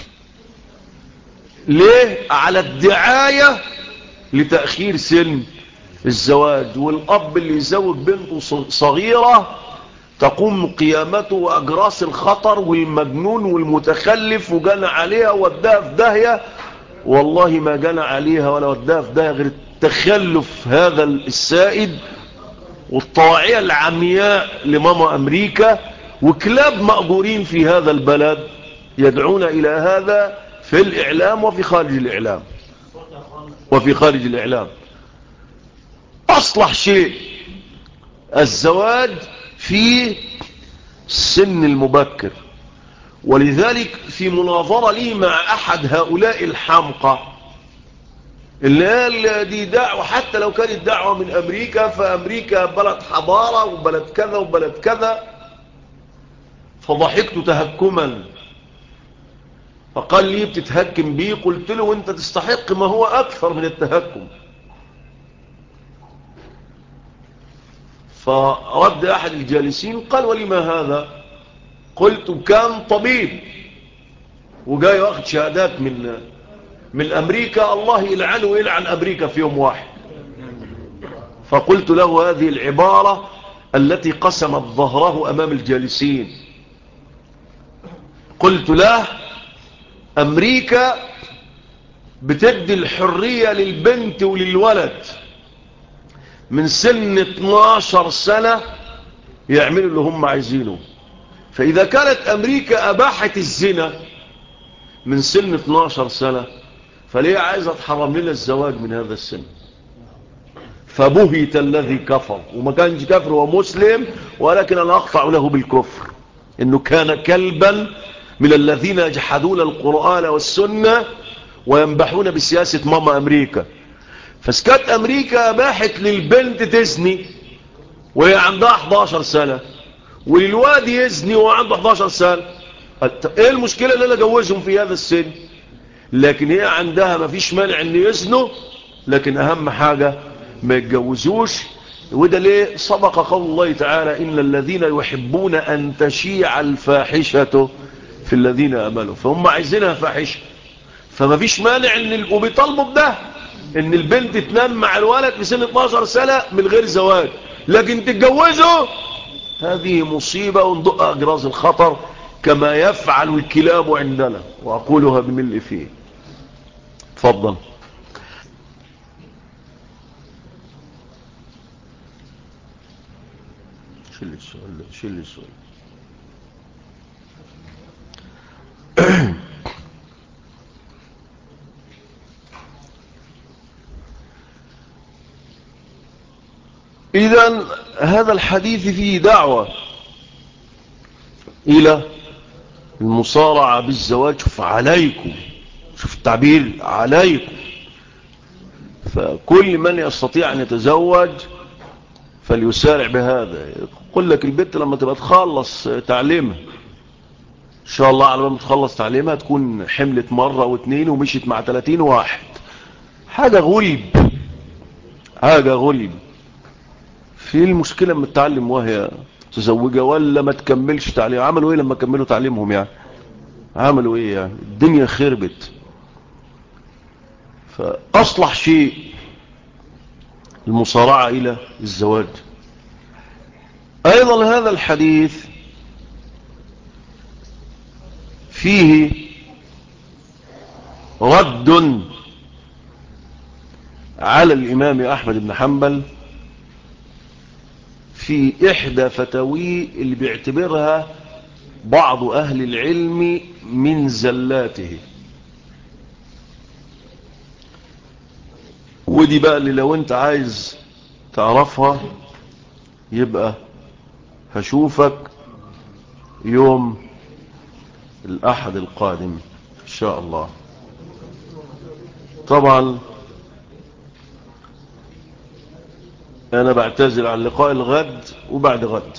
ليه؟ على الدعاية لتأخير سن الزواج. والأب اللي يزوج بنته صغيرة تقوم قيامته وأجراس الخطر والمجنون والمتخلف، وجنى عليها وداها في داهية. والله ما جنى عليها ولا وداها في داهية غير التخلف هذا السائد والطواعية العمياء لماما أمريكا، وكلاب مأجورين في هذا البلد يدعون إلى هذا في الإعلام وفي خارج الإعلام أصلح شيء الزواج في السن المبكر. ولذلك في مناظرة لي مع أحد هؤلاء الحمقى اللي قال دي دعوة، حتى لو كانت دعوة من أمريكا، فأمريكا بلد حضارة وبلد كذا وبلد كذا، فضحكت تهكما. فقال لي: بتتهكم بيه؟ قلت له: وانت تستحق ما هو أكثر من التهكم. فرد أحد الجالسين قال: ولما هذا؟ قلت: كان طبيب وجاي واخد شهادات من أمريكا، الله يلعنه ويلعن أمريكا في يوم واحد. فقلت له هذه العبارة التي قسمت ظهره أمام الجالسين. قلت له: أمريكا بتدي الحرية للبنت وللولد من سن 12 سنة يعملوا اللي هم عايزينه. فإذا كانت أمريكا أباحت الزنا من سن 12 سنة، فليه عايزة تحرم لنا الزواج من هذا السن؟ فبهت الذي كفر، وما كانش كافر ومسلم، ولكن أنا أقطع له بالكفر إنه كان كلبا من الذين يجحدون القرآن والسنة وينبحون بسياسة ماما أمريكا. فسكت أمريكا أباحت للبنت تزني وهي عندها 11 سنة، وللواد يزني وهو عنده 11 سنة. ايه المشكلة اللي انا جوزهم في هذا السن؟ لكن هي عندها ما فيش مانع ان يزنوا، لكن اهم حاجة ما يتجوزوش. وده ليه؟ سبق قول الله تعالى: إن الذين يحبون أن تشيع الفاحشة في الذين امنوا، فهم عايزينها فاحشه. فما فيش مانع ان وبيطالبوا بده، ان البنت تنام مع الولد في سن 12 سنه من غير زواج، لكن تتجوزه هذه مصيبه وندق اجراس الخطر كما يفعل الكلاب عندنا، واقولها بملء فيه. اتفضل. شيل السؤال، شيل السؤال. إذن هذا الحديث فيه دعوة إلى المصارعة بالزواج. شوف عليكم، شوف التعبير عليكم. فكل من يستطيع أن يتزوج فليسارع بهذا. يقول لك البنت لما تبقى تخلص تعليمها إن شاء الله، على ما تخلص تعليمها تكون حملت مرة واثنين ومشيت مع 30 واحد. حاجة غلب، حاجة غلب. في المشكلة لما تتعلم وهي تزوجها ولا ما تكملش تعليم؟ عملوا ايه لما كملوا تعليمهم يعني؟ عملوا ايه يعني؟ الدنيا خربت. فاصلح شيء المصارعة الى الزواج. ايضا هذا الحديث فيه رد على الامام احمد بن حنبل في احدى فتاويه اللي بيعتبرها بعض اهل العلم من زلاته. ودي بقى اللي لو انت عايز تعرفها يبقى هشوفك يوم الأحد القادم إن شاء الله. طبعا أنا بعتذر عن لقاء الغد وبعد غد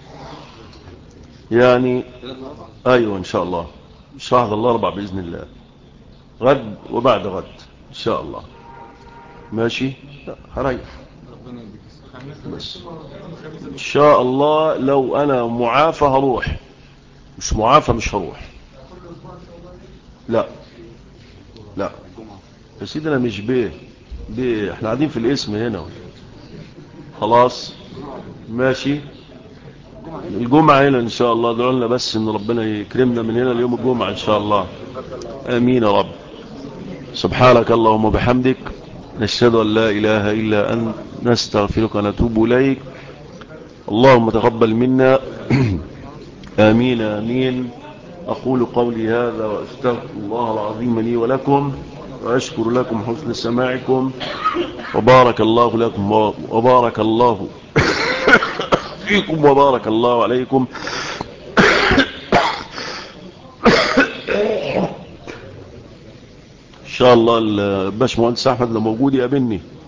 يعني. أيوة إن شاء الله، شهر الله 4 بإذن الله، غد وبعد غد إن شاء الله. ماشي، هريح بس إن شاء الله. لو أنا معافى هروح، مش معافى مش هروح. لا لا يا سيدي أنا مش بيه احنا قاعدين في الاسم هنا خلاص. ماشي، الجمعة هنا ان شاء الله. ادعوا لنا بس ان ربنا يكرمنا من هنا ليوم الجمعة ان شاء الله. امين يا رب. سبحانك اللهم وبحمدك، نشهد ان لا اله الا انت، نستغفرك ونتوب اليك. اللهم تقبل منا. امين امين. اقول قولي هذا واستغفر الله العظيم لي ولكم، واشكر لكم حسن سماعكم، وبارك الله لكم وبارك الله فيكم وبارك الله عليكم. ان شاء الله الباشمهندس احمد لو موجود يقابلني.